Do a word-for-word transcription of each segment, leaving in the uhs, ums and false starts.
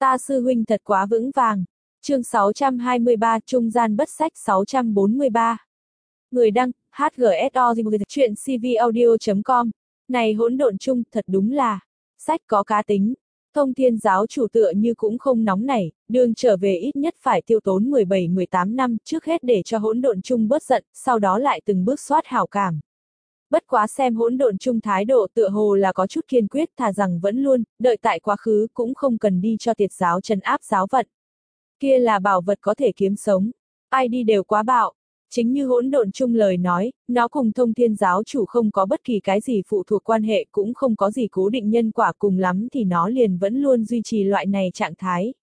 Ta sư huynh thật quá vững vàng. Chương sáu trăm hai mươi ba Trung gian bất sách sáu trăm bốn mươi ba. Người đăng, hát giê ét o chuyện cvaudio chấm com. Này hỗn độn chung, thật đúng là, sách có cá tính. Thông Thiên giáo chủ tựa như cũng không nóng nảy, đường trở về ít nhất phải tiêu tốn mười bảy mười tám năm, trước hết để cho hỗn độn chung bớt giận, sau đó lại từng bước soát hảo cảm. Bất quá xem hỗn độn chung thái độ tựa hồ là có chút kiên quyết, thà rằng vẫn luôn, đợi tại quá khứ cũng không cần đi cho tiệt giáo trấn áp giáo vận. Kia là bảo vật có thể kiếm sống, ai đi đều quá bạo. Chính như hỗn độn chung lời nói, nó cùng Thông Thiên giáo chủ không có bất kỳ cái gì phụ thuộc quan hệ, cũng không có gì cố định nhân quả, cùng lắm thì nó liền vẫn luôn duy trì loại này trạng thái.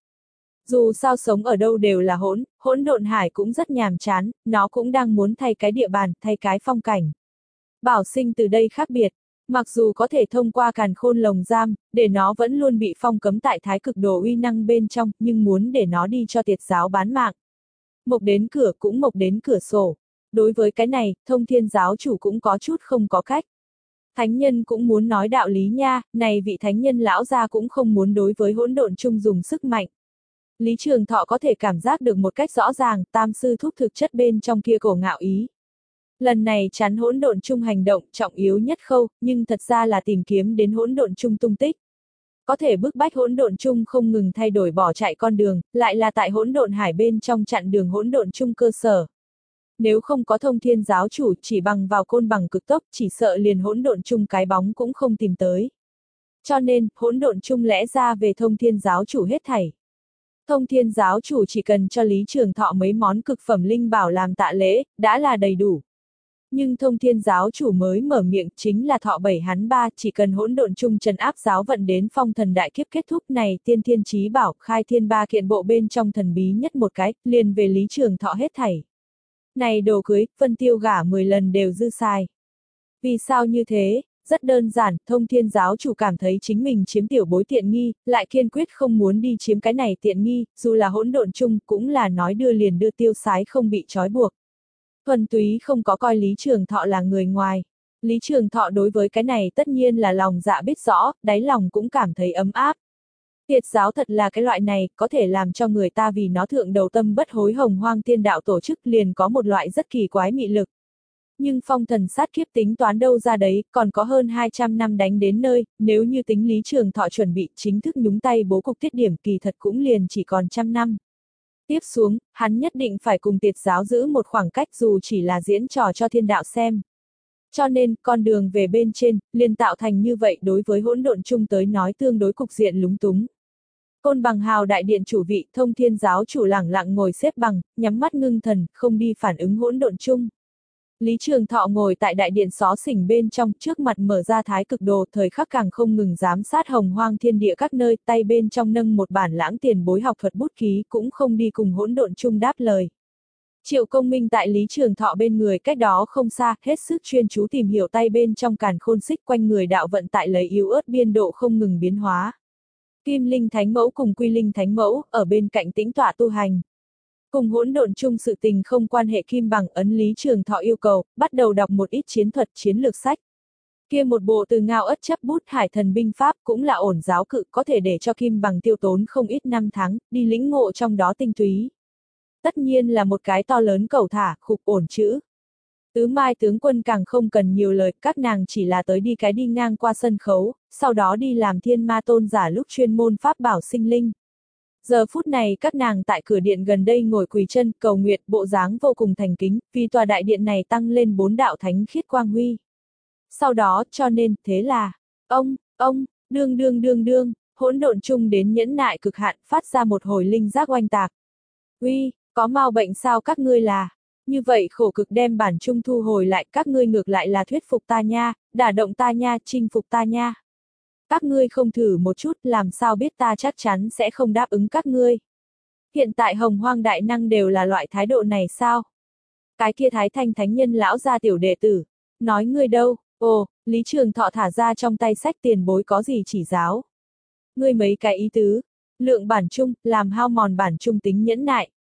Dù sao sống ở đâu đều là hỗn, hỗn độn hải cũng rất nhàm chán, nó cũng đang muốn thay cái địa bàn, thay cái phong cảnh. Bảo sinh từ đây khác biệt, mặc dù có thể thông qua càn khôn lồng giam, để nó vẫn luôn bị phong cấm tại thái cực đồ uy năng bên trong, nhưng muốn để nó đi cho tiệt giáo bán mạng. Mộc đến cửa cũng mộc đến cửa sổ. Đối với cái này, Thông Thiên giáo chủ cũng có chút không có cách. Thánh nhân cũng muốn nói đạo lý nha, này vị thánh nhân lão gia cũng không muốn đối với hỗn độn chung dùng sức mạnh. Lý Trường Thọ có thể cảm giác được một cách rõ ràng, tam sư thúc thực chất bên trong kia cổ ngạo ý. Lần này chắn hỗn độn chung hành động trọng yếu nhất khâu, nhưng thật ra là tìm kiếm đến hỗn độn chung tung tích. Có thể bức bách hỗn độn chung không ngừng thay đổi bỏ chạy con đường, lại là tại hỗn độn hải bên trong chặn đường hỗn độn chung cơ sở. Nếu không có Thông Thiên giáo chủ chỉ bằng vào côn bằng cực tốc, chỉ sợ liền hỗn độn chung cái bóng cũng không tìm tới. Cho nên, hỗn độn chung lẽ ra về Thông Thiên giáo chủ hết thảy. Thông Thiên giáo chủ chỉ cần cho Lý Trường Thọ mấy món cực phẩm linh bảo làm tạ lễ, đã là đầy đủ. Nhưng Thông Thiên giáo chủ mới mở miệng, chính là thọ bảy hắn ba, chỉ cần hỗn độn chung trấn áp giáo vận đến phong thần đại kiếp kết thúc này, tiên thiên chí bảo, khai thiên ba kiện bộ bên trong thần bí nhất một cái, liền về Lý Trường Thọ hết thảy. Này đồ cưới, Vân Tiêu gả mười lần đều dư xài. Vì sao như thế? Rất đơn giản, Thông Thiên giáo chủ cảm thấy chính mình chiếm tiểu bối tiện nghi, lại kiên quyết không muốn đi chiếm cái này tiện nghi, dù là hỗn độn chung, cũng là nói đưa liền đưa tiêu sái không bị trói buộc. Thuần túy không có coi Lý Trường Thọ là người ngoài. Lý Trường Thọ đối với cái này tất nhiên là lòng dạ biết rõ, đáy lòng cũng cảm thấy ấm áp. Tiệt giáo thật là cái loại này, có thể làm cho người ta vì nó thượng đầu tâm bất hối hồng hoang tiên đạo tổ chức liền có một loại rất kỳ quái mị lực. Nhưng phong thần sát kiếp tính toán đâu ra đấy, còn có hơn hai trăm năm đánh đến nơi, nếu như tính Lý Trường Thọ chuẩn bị chính thức nhúng tay bố cục tiết điểm kỳ thật cũng liền chỉ còn trăm năm. Tiếp xuống, hắn nhất định phải cùng tiệt giáo giữ một khoảng cách dù chỉ là diễn trò cho thiên đạo xem. Cho nên, con đường về bên trên, liền tạo thành như vậy đối với hỗn độn chung tới nói tương đối cục diện lúng túng. Côn bằng hào đại điện chủ vị, Thông Thiên giáo chủ lẳng lặng ngồi xếp bằng, nhắm mắt ngưng thần, không đi phản ứng hỗn độn chung. Lý Trường Thọ ngồi tại đại điện xó xỉnh bên trong, trước mặt mở ra thái cực đồ, thời khắc càng không ngừng giám sát hồng hoang thiên địa các nơi, tay bên trong nâng một bản lãng tiền bối học thuật bút ký, cũng không đi cùng hỗn độn chung đáp lời. Triệu Công Minh tại Lý Trường Thọ bên người cách đó không xa, hết sức chuyên chú tìm hiểu tay bên trong càn khôn xích quanh người đạo vận tại lấy yếu ớt biên độ không ngừng biến hóa. Kim Linh Thánh Mẫu cùng Quy Linh Thánh Mẫu, ở bên cạnh tĩnh tọa tu hành. Cùng hỗn độn chung sự tình không quan hệ Kim Bằng ấn Lý Trường Thọ yêu cầu, bắt đầu đọc một ít chiến thuật chiến lược sách. Kia một bộ từ ngao ất chấp bút hải thần binh pháp cũng là ổn giáo cự, có thể để cho Kim Bằng tiêu tốn không ít năm tháng, đi lĩnh ngộ trong đó tinh túy. Tất nhiên là một cái to lớn cẩu thả, khục ổn chữ. Tứ Mai tướng quân càng không cần nhiều lời, các nàng chỉ là tới đi cái đi ngang qua sân khấu, sau đó đi làm thiên ma tôn giả lúc chuyên môn pháp bảo sinh linh. Giờ phút này các nàng tại cửa điện gần đây ngồi quỳ chân, cầu nguyện, bộ dáng vô cùng thành kính, vì tòa đại điện này tăng lên bốn đạo thánh khiết quang huy. Sau đó, cho nên, thế là, ông, ông, đương đương đương đương, hỗn độn chung đến nhẫn nại cực hạn, phát ra một hồi linh giác oanh tạc. Uy, có mau bệnh sao các ngươi là? Như vậy khổ cực đem bản chung thu hồi lại, các ngươi ngược lại là thuyết phục ta nha, đả động ta nha, chinh phục ta nha. Các ngươi không thử một chút, làm sao biết ta chắc chắn sẽ không đáp ứng các ngươi. Hiện tại hồng hoang đại năng đều là loại thái độ này sao? Cái kia thái thanh thánh nhân lão gia tiểu đệ tử. Nói ngươi đâu? Ồ, Lý Trường Thọ thả ra trong tay sách tiền bối có gì chỉ giáo. Ngươi mấy cái ý tứ. Lượng bản chung, làm hao mòn bản chung tính nhẫn nại.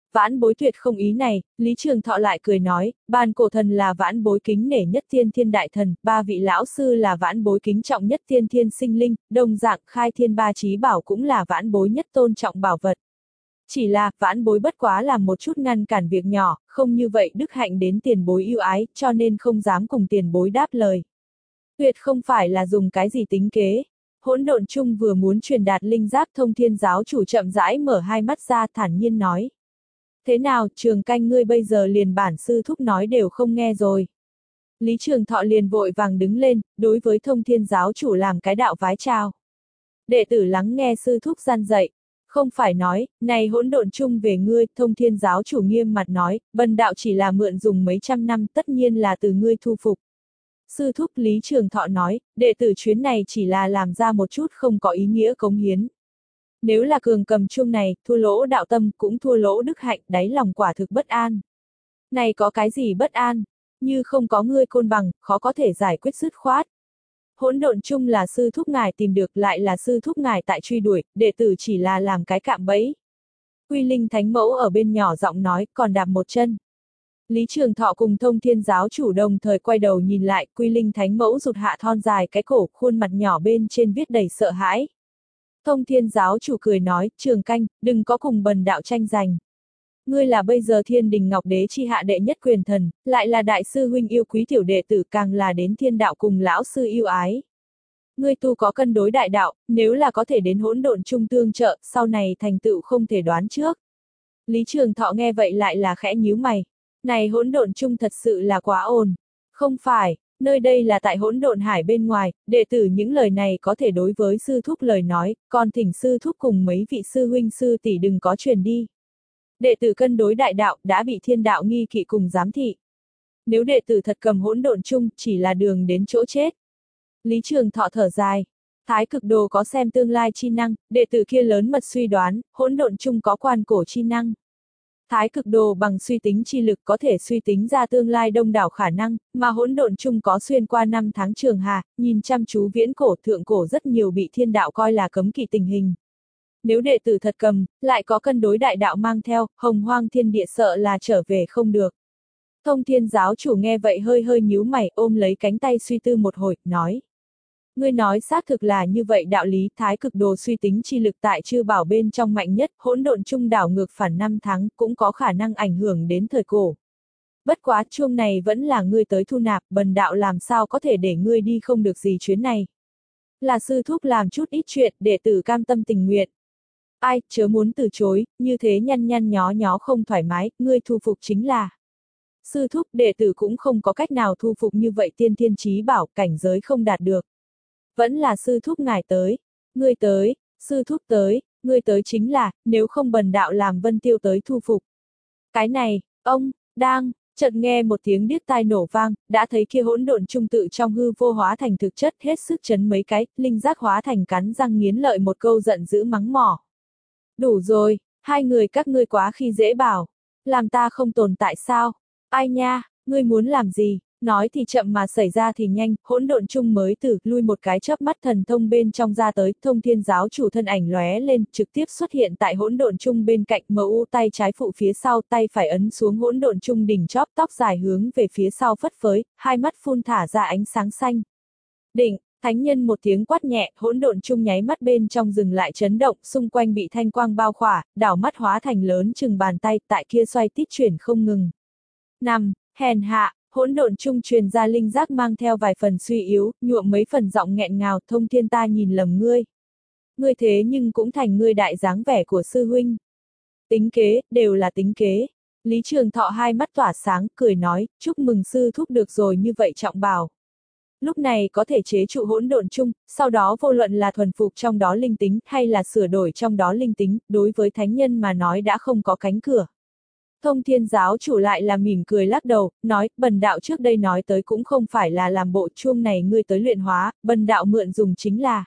Vãn bối tuyệt không ý này, Lý Trường Thọ lại cười nói, bàn cổ thần là vãn bối kính nể nhất tiên thiên đại thần, ba vị lão sư là vãn bối kính trọng nhất tiên thiên sinh linh, đồng dạng khai thiên ba chí bảo cũng là vãn bối nhất tôn trọng bảo vật. Chỉ là, vãn bối bất quá làm một chút ngăn cản việc nhỏ, không như vậy đức hạnh đến tiền bối yêu ái, cho nên không dám cùng tiền bối đáp lời. Tuyệt không phải là dùng cái gì tính kế. Hỗn độn chung vừa muốn truyền đạt linh giác, Thông Thiên giáo chủ chậm rãi mở hai mắt ra thản nhiên nói. Thế nào, Trường Canh ngươi bây giờ liền bản sư thúc nói đều không nghe rồi. Lý Trường Thọ liền vội vàng đứng lên, đối với Thông Thiên giáo chủ làm cái đạo vái chào. Đệ tử lắng nghe sư thúc gian dạy. Không phải nói, này hỗn độn chung về ngươi, Thông Thiên giáo chủ nghiêm mặt nói, bần đạo chỉ là mượn dùng mấy trăm năm, tất nhiên là từ ngươi thu phục. Sư thúc Lý Trường Thọ nói, đệ tử chuyến này chỉ là làm ra một chút không có ý nghĩa cống hiến. Nếu là cường cầm chuông này, thua lỗ đạo tâm cũng thua lỗ đức hạnh, đáy lòng quả thực bất an. Này có cái gì bất an? Như không có ngươi côn bằng, khó có thể giải quyết dứt khoát. Hỗn độn chung là sư thúc ngài tìm được, lại là sư thúc ngài tại truy đuổi, đệ tử chỉ là làm cái cạm bẫy. Quy Linh Thánh Mẫu ở bên nhỏ giọng nói, còn đạp một chân. Lý Trường Thọ cùng Thông Thiên giáo chủ đồng thời quay đầu nhìn lại, Quy Linh Thánh Mẫu rụt hạ thon dài cái cổ, khuôn mặt nhỏ bên trên viết đầy sợ hãi. Thông Thiên giáo chủ cười nói, Trường Canh, đừng có cùng bần đạo tranh giành. Ngươi là bây giờ Thiên Đình Ngọc Đế chi hạ đệ nhất quyền thần, lại là đại sư huynh yêu quý tiểu đệ tử, càng là đến thiên đạo cùng lão sư yêu ái. Ngươi tu có cân đối đại đạo, nếu là có thể đến hỗn độn chung tương trợ, sau này thành tựu không thể đoán trước. Lý Trường Thọ nghe vậy lại là khẽ nhíu mày. Này hỗn độn chung thật sự là quá ồn. Không phải, nơi đây là tại hỗn độn hải bên ngoài, đệ tử những lời này có thể đối với sư thúc lời nói, còn thỉnh sư thúc cùng mấy vị sư huynh sư tỷ đừng có truyền đi. Đệ tử cân đối đại đạo đã bị thiên đạo nghi kỵ cùng giám thị. Nếu đệ tử thật cầm hỗn độn chung, chỉ là đường đến chỗ chết. Lý Trường Thọ thở dài. Thái cực đồ có xem tương lai chi năng, đệ tử kia lớn mật suy đoán, hỗn độn chung có quan cổ chi năng. Thái cực đồ bằng suy tính chi lực có thể suy tính ra tương lai đông đảo khả năng, mà hỗn độn chung có xuyên qua năm tháng trường hà, nhìn chăm chú viễn cổ thượng cổ rất nhiều bị thiên đạo coi là cấm kỵ tình hình. Nếu đệ tử thật cầm, lại có cân đối đại đạo mang theo, hồng hoang thiên địa sợ là trở về không được. Thông Thiên giáo chủ nghe vậy hơi hơi nhíu mày, ôm lấy cánh tay suy tư một hồi, nói. Ngươi nói xác thực là như vậy, đạo lý thái cực đồ suy tính chi lực tại chư bảo bên trong mạnh nhất, hỗn độn chung đảo ngược phản năm tháng cũng có khả năng ảnh hưởng đến thời cổ. Bất quá chuông này vẫn là ngươi tới thu nạp, bần đạo làm sao có thể để ngươi đi không được gì chuyến này. Là sư thúc làm chút ít chuyện, đệ tử cam tâm tình nguyện. Ai, chớ muốn từ chối, như thế nhăn nhăn nhó nhó không thoải mái, ngươi thu phục chính là. Sư thúc đệ tử cũng không có cách nào thu phục như vậy, tiên thiên chí bảo, cảnh giới không đạt được. Vẫn là sư thúc ngài tới, ngươi tới, sư thúc tới, ngươi tới chính là, nếu không bần đạo làm Vân Tiêu tới thu phục. Cái này, ông, đang, chợt nghe một tiếng điếc tai nổ vang, đã thấy kia hỗn độn trung tự trong hư vô hóa thành thực chất, hết sức chấn mấy cái, linh giác hóa thành cắn răng nghiến lợi một câu giận dữ mắng mỏ. Đủ rồi, hai người các ngươi quá khi dễ bảo, làm ta không tồn tại sao? Ai nha, ngươi muốn làm gì? Nói thì chậm mà xảy ra thì nhanh, hỗn độn chung mới từ lui một cái chớp mắt thần thông bên trong ra tới, Thông Thiên giáo chủ thân ảnh lóe lên, trực tiếp xuất hiện tại hỗn độn chung bên cạnh, mờ u tay trái phụ phía sau, tay phải ấn xuống hỗn độn chung đỉnh chóp, tóc dài hướng về phía sau phất phới, hai mắt phun thả ra ánh sáng xanh. Định, thánh nhân một tiếng quát nhẹ, hỗn độn chung nháy mắt bên trong dừng lại chấn động, xung quanh bị thanh quang bao khỏa, đảo mắt hóa thành lớn chừng bàn tay, tại kia xoay tít chuyển không ngừng. Nằm, hèn hạ. Hỗn độn chung truyền ra linh giác mang theo vài phần suy yếu, nhuộm mấy phần giọng nghẹn ngào, Thông Thiên ta nhìn lầm ngươi. Ngươi thế nhưng cũng thành ngươi đại dáng vẻ của sư huynh. Tính kế, đều là tính kế. Lý Trường Thọ hai mắt tỏa sáng, cười nói, chúc mừng sư thúc được rồi như vậy trọng bảo. Lúc này có thể chế trụ hỗn độn chung, sau đó vô luận là thuần phục trong đó linh tính, hay là sửa đổi trong đó linh tính, đối với thánh nhân mà nói đã không có cánh cửa. Thông Thiên giáo chủ lại là mỉm cười lắc đầu, nói, bần đạo trước đây nói tới cũng không phải là làm bộ chuông này ngươi tới luyện hóa, bần đạo mượn dùng chính là.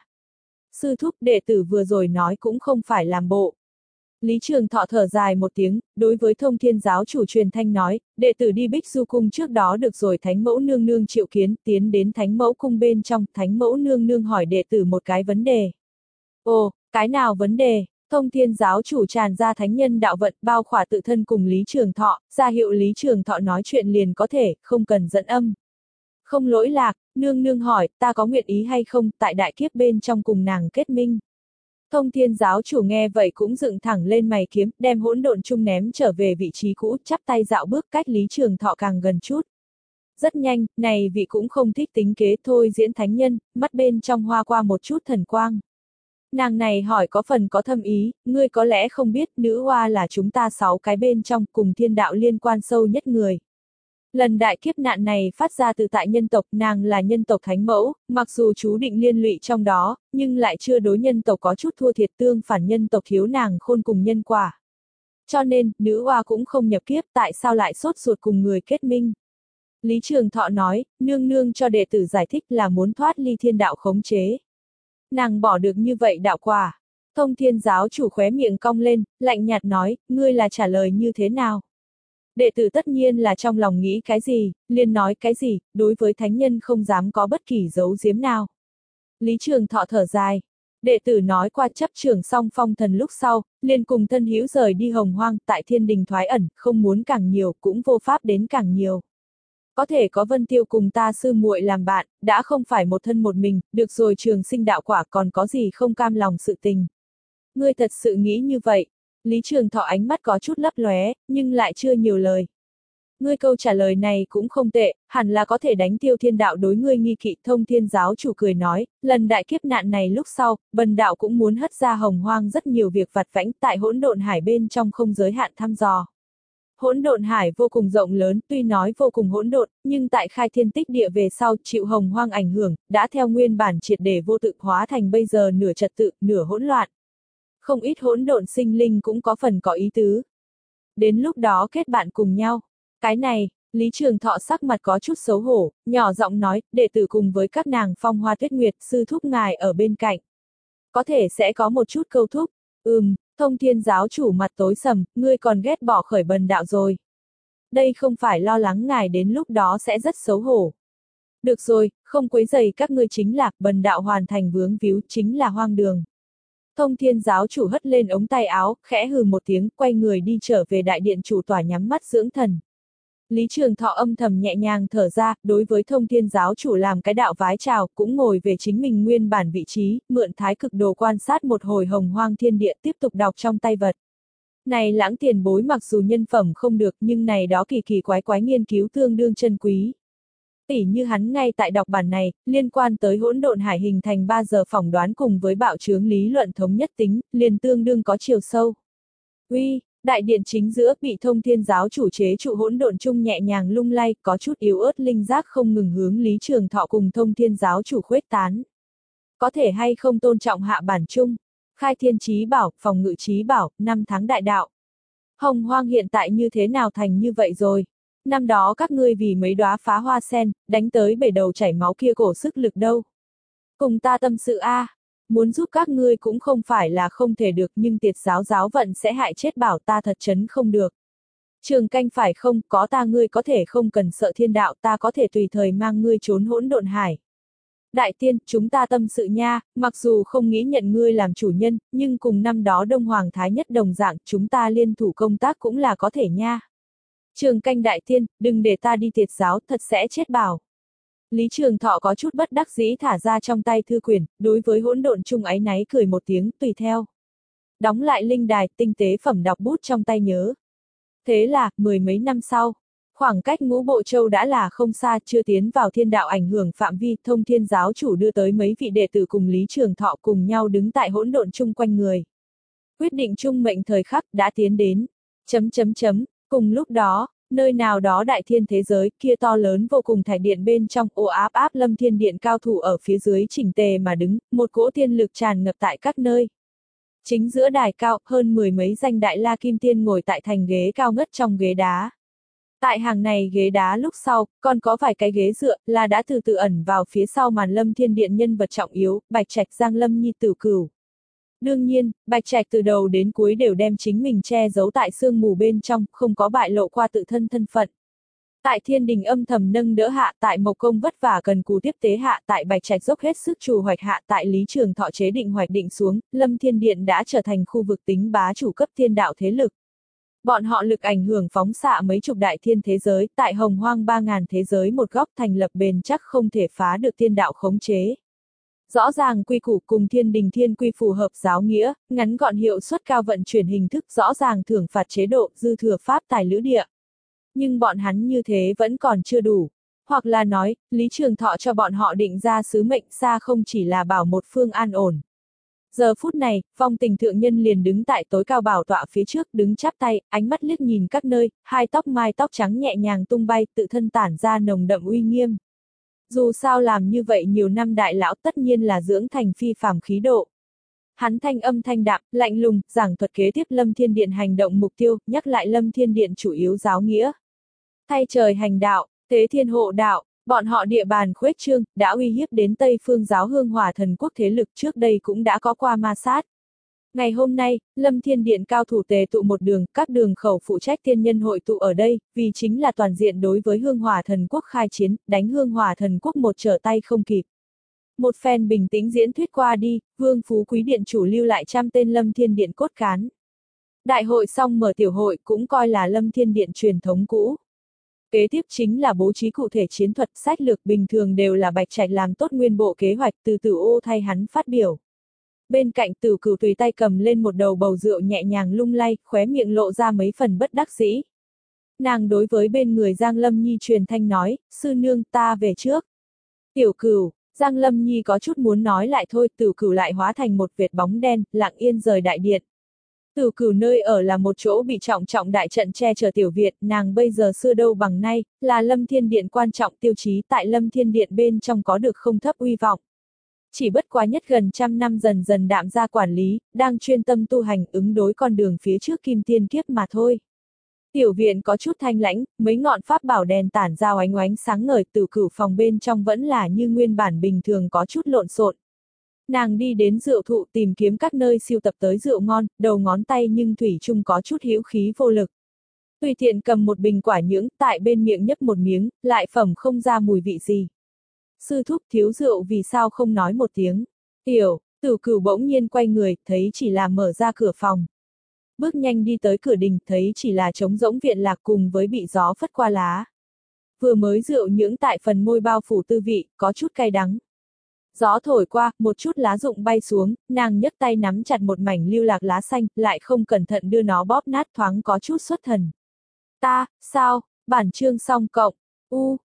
Sư thúc đệ tử vừa rồi nói cũng không phải làm bộ. Lý Trường Thọ thở dài một tiếng, đối với Thông Thiên giáo chủ truyền thanh nói, đệ tử đi Bích Du cung trước đó được rồi Thánh Mẫu nương nương triệu kiến, tiến đến Thánh Mẫu cung bên trong, Thánh Mẫu nương nương hỏi đệ tử một cái vấn đề. Ồ, cái nào vấn đề? Thông Thiên giáo chủ tràn ra thánh nhân đạo vận bao khỏa tự thân cùng Lý Trường Thọ, ra hiệu Lý Trường Thọ nói chuyện liền có thể, không cần dẫn âm. Không lỗi lạc, nương nương hỏi, ta có nguyện ý hay không, tại đại kiếp bên trong cùng nàng kết minh. Thông Thiên giáo chủ nghe vậy cũng dựng thẳng lên mày kiếm, đem hỗn độn chung ném trở về vị trí cũ, chắp tay dạo bước cách Lý Trường Thọ càng gần chút. Rất nhanh, này vị cũng không thích tính kế thôi diễn thánh nhân, mắt bên trong hoa qua một chút thần quang. Nàng này hỏi có phần có thâm ý, ngươi có lẽ không biết nữ hoa là chúng ta sáu cái bên trong cùng thiên đạo liên quan sâu nhất người. Lần đại kiếp nạn này phát ra từ tại nhân tộc, nàng là nhân tộc thánh mẫu, mặc dù chú định liên lụy trong đó, nhưng lại chưa đối nhân tộc có chút thua thiệt tương phản nhân tộc thiếu nàng khôn cùng nhân quả. Cho nên, nữ hoa cũng không nhập kiếp, tại sao lại sốt ruột cùng người kết minh. Lý Trường Thọ nói, nương nương cho đệ tử giải thích là muốn thoát ly thiên đạo khống chế. Nàng bỏ được như vậy đạo quả. Thông Thiên giáo chủ khóe miệng cong lên, lạnh nhạt nói, ngươi là trả lời như thế nào? Đệ tử tất nhiên là trong lòng nghĩ cái gì, liền nói cái gì, đối với thánh nhân không dám có bất kỳ giấu giếm nào. Lý Trường Thọ thở dài. Đệ tử nói qua chấp trưởng xong phong thần lúc sau, liền cùng thân hữu rời đi hồng hoang tại thiên đình thoái ẩn, không muốn càng nhiều cũng vô pháp đến càng nhiều. Có thể có Vân Tiêu cùng ta sư muội làm bạn, đã không phải một thân một mình, được rồi trường sinh đạo quả còn có gì không cam lòng sự tình. Ngươi thật sự nghĩ như vậy. Lý Trường Thọ ánh mắt có chút lấp lóe, nhưng lại chưa nhiều lời. Ngươi câu trả lời này cũng không tệ, hẳn là có thể đánh tiêu thiên đạo đối ngươi nghi kỵ. Thông Thiên giáo chủ cười nói, lần đại kiếp nạn này lúc sau, bần đạo cũng muốn hất ra hồng hoang rất nhiều việc vặt vãnh tại hỗn độn hải bên trong không giới hạn thăm dò. Hỗn độn hải vô cùng rộng lớn, tuy nói vô cùng hỗn độn, nhưng tại khai thiên tích địa về sau chịu hồng hoang ảnh hưởng, đã theo nguyên bản triệt để vô tự hóa thành bây giờ nửa trật tự, nửa hỗn loạn. Không ít hỗn độn sinh linh cũng có phần có ý tứ. Đến lúc đó kết bạn cùng nhau. Cái này, Lý Trường Thọ sắc mặt có chút xấu hổ, nhỏ giọng nói, đệ tử cùng với các nàng phong hoa tuyết nguyệt sư thúc ngài ở bên cạnh. Có thể sẽ có một chút câu thúc. Ừm, Thông Thiên giáo chủ mặt tối sầm, ngươi còn ghét bỏ khởi bần đạo rồi. Đây không phải lo lắng ngài đến lúc đó sẽ rất xấu hổ. Được rồi, không quấy rầy các ngươi chính là, bần đạo hoàn thành vướng víu chính là hoang đường. Thông Thiên giáo chủ hất lên ống tay áo, khẽ hừ một tiếng, quay người đi trở về đại điện chủ tòa nhắm mắt dưỡng thần. Lý Trường Thọ âm thầm nhẹ nhàng thở ra, đối với Thông Thiên giáo chủ làm cái đạo vái chào, cũng ngồi về chính mình nguyên bản vị trí, mượn thái cực đồ quan sát một hồi hồng hoang thiên địa tiếp tục đọc trong tay vật. Này lãng tiền bối mặc dù nhân phẩm không được nhưng này đó kỳ kỳ quái quái nghiên cứu tương đương chân quý. Tỉ như hắn ngay tại đọc bản này, liên quan tới hỗn độn hải hình thành ba giờ phỏng đoán cùng với bạo chướng lý luận thống nhất tính, liền tương đương có chiều sâu. Uy, đại điện chính giữa bị Thông Thiên giáo chủ chế trụ hỗn độn chung nhẹ nhàng lung lay, có chút yếu ớt linh giác không ngừng hướng Lý Trường Thọ cùng Thông Thiên giáo chủ khuếch tán. Có thể hay không tôn trọng hạ bản chung, khai thiên chí bảo, phòng ngự chí bảo, năm tháng đại đạo. Hồng hoang hiện tại như thế nào thành như vậy rồi? Năm đó các ngươi vì mấy đóa phá hoa sen, đánh tới bể đầu chảy máu kia cổ sức lực đâu. Cùng ta tâm sự a, à, muốn giúp các ngươi cũng không phải là không thể được nhưng tiệt giáo giáo vận sẽ hại chết bảo ta thật chấn không được. Trường canh phải không, có ta ngươi có thể không cần sợ thiên đạo ta có thể tùy thời mang ngươi trốn hỗn độn hải. Đại tiên, chúng ta tâm sự nha, mặc dù không nghĩ nhận ngươi làm chủ nhân, nhưng cùng năm đó Đông Hoàng Thái Nhất đồng dạng, chúng ta liên thủ công tác cũng là có thể nha. Trường canh đại tiên, đừng để ta đi tiệt giáo, thật sẽ chết bảo. Lý Trường Thọ có chút bất đắc dĩ thả ra trong tay thư quyển, đối với hỗn độn chung áy náy cười một tiếng, tùy theo. Đóng lại linh đài, tinh tế phẩm đọc bút trong tay nhớ. Thế là, mười mấy năm sau, khoảng cách Ngũ Bộ Châu đã là không xa, chưa tiến vào thiên đạo ảnh hưởng phạm vi, Thông Thiên giáo chủ đưa tới mấy vị đệ tử cùng Lý Trường Thọ cùng nhau đứng tại hỗn độn chung quanh người. Quyết định chung mệnh thời khắc đã tiến đến. Chấm chấm chấm. Cùng lúc đó, nơi nào đó đại thiên thế giới kia to lớn vô cùng thải điện bên trong ồ áp áp lâm thiên điện cao thủ ở phía dưới chỉnh tề mà đứng, một cỗ thiên lực tràn ngập tại các nơi. Chính giữa đài cao, hơn mười mấy danh đại la kim tiên ngồi tại thành ghế cao ngất trong ghế đá. Tại hàng này ghế đá lúc sau, còn có vài cái ghế dựa, là đã từ từ ẩn vào phía sau màn lâm thiên điện nhân vật trọng yếu, Bạch Trạch Giang Lâm Nhi Tử Cửu. Đương nhiên, Bạch Trạch từ đầu đến cuối đều đem chính mình che giấu tại sương mù bên trong, không có bại lộ qua tự thân thân phận. Tại thiên đình âm thầm nâng đỡ hạ, tại Mộc Công vất vả cần cù tiếp tế hạ, tại Bạch Trạch dốc hết sức trù hoạch hạ, tại Lý Trường Thọ chế định hoạch định xuống, Lâm Thiên Điện đã trở thành khu vực tính bá chủ cấp thiên đạo thế lực. Bọn họ lực ảnh hưởng phóng xạ mấy chục đại thiên thế giới, tại hồng hoang ba ngàn thế giới một góc thành lập bền chắc không thể phá được thiên đạo khống chế. Rõ ràng quy củ cùng thiên đình thiên quy phù hợp giáo nghĩa, ngắn gọn hiệu suất cao vận chuyển hình thức rõ ràng thưởng phạt chế độ, dư thừa pháp tài lữ địa. Nhưng bọn hắn như thế vẫn còn chưa đủ. Hoặc là nói, Lý Trường Thọ cho bọn họ định ra sứ mệnh xa không chỉ là bảo một phương an ổn. Giờ phút này, Phong Tình thượng nhân liền đứng tại tối cao bảo tọa phía trước, đứng chắp tay, ánh mắt liếc nhìn các nơi, hai tóc mai tóc trắng nhẹ nhàng tung bay, tự thân tản ra nồng đậm uy nghiêm. Dù sao làm như vậy nhiều năm đại lão tất nhiên là dưỡng thành phi phàm khí độ. Hắn thanh âm thanh đạm, lạnh lùng, giảng thuật kế tiếp Lâm Thiên Điện hành động mục tiêu, nhắc lại Lâm Thiên Điện chủ yếu giáo nghĩa. Thay trời hành đạo, tế thiên hộ đạo, bọn họ địa bàn khuếch trương, đã uy hiếp đến Tây Phương giáo Hương Hỏa Thần Quốc thế lực trước đây cũng đã có qua ma sát. Ngày hôm nay, Lâm Thiên Điện cao thủ tề tụ một đường, các đường khẩu phụ trách thiên nhân hội tụ ở đây, vì chính là toàn diện đối với Hương Hỏa Thần Quốc khai chiến, đánh Hương Hỏa Thần Quốc một trở tay không kịp. Một phen bình tĩnh diễn thuyết qua đi, Vương Phú Quý Điện chủ lưu lại trăm tên Lâm Thiên Điện cốt cán. Đại hội xong mở tiểu hội cũng coi là Lâm Thiên Điện truyền thống cũ. Kế tiếp chính là bố trí cụ thể chiến thuật, sách lược bình thường đều là Bạch Trạch làm tốt nguyên bộ kế hoạch, từ Tử Ô thay hắn phát biểu. Bên cạnh Tử Cửu tùy tay cầm lên một đầu bầu rượu nhẹ nhàng lung lay, khóe miệng lộ ra mấy phần bất đắc dĩ. Nàng đối với bên người Giang Lâm Nhi truyền thanh nói, sư nương ta về trước. Tiểu Cửu, Giang Lâm Nhi có chút muốn nói lại thôi, Tử Cửu lại hóa thành một vệt bóng đen, lặng yên rời đại điện. Tử Cửu nơi ở là một chỗ bị trọng trọng đại trận che chở tiểu viện, nàng bây giờ xưa đâu bằng nay, là Lâm Thiên Điện quan trọng tiêu chí, tại Lâm Thiên Điện bên trong có được không thấp uy vọng. Chỉ bất quá nhất gần trăm năm dần dần đạm ra quản lý, đang chuyên tâm tu hành ứng đối con đường phía trước kim tiên kiếp mà thôi. Tiểu viện có chút thanh lãnh, mấy ngọn pháp bảo đèn tản ra oánh oánh sáng ngời, Tử Cửu phòng bên trong vẫn là như nguyên bản bình thường có chút lộn xộn. Nàng đi đến rượu thụ tìm kiếm các nơi siêu tập tới rượu ngon, đầu ngón tay nhưng thủy chung có chút hữu khí vô lực. Tùy tiện cầm một bình quả nhưỡng, tại bên miệng nhấp một miếng, lại phẩm không ra mùi vị gì. Sư thúc thiếu rượu vì sao không nói một tiếng. Tiểu, Tử Cửu bỗng nhiên quay người, thấy chỉ là mở ra cửa phòng. Bước nhanh đi tới cửa đình, thấy chỉ là trống rỗng viện lạc cùng với bị gió phất qua lá. Vừa mới rượu nhưỡng tại phần môi bao phủ tư vị, có chút cay đắng. Gió thổi qua, một chút lá rụng bay xuống, nàng nhấc tay nắm chặt một mảnh lưu lạc lá xanh, lại không cẩn thận đưa nó bóp nát thoáng có chút xuất thần. Ta, sao, bản chương xong cộng, u,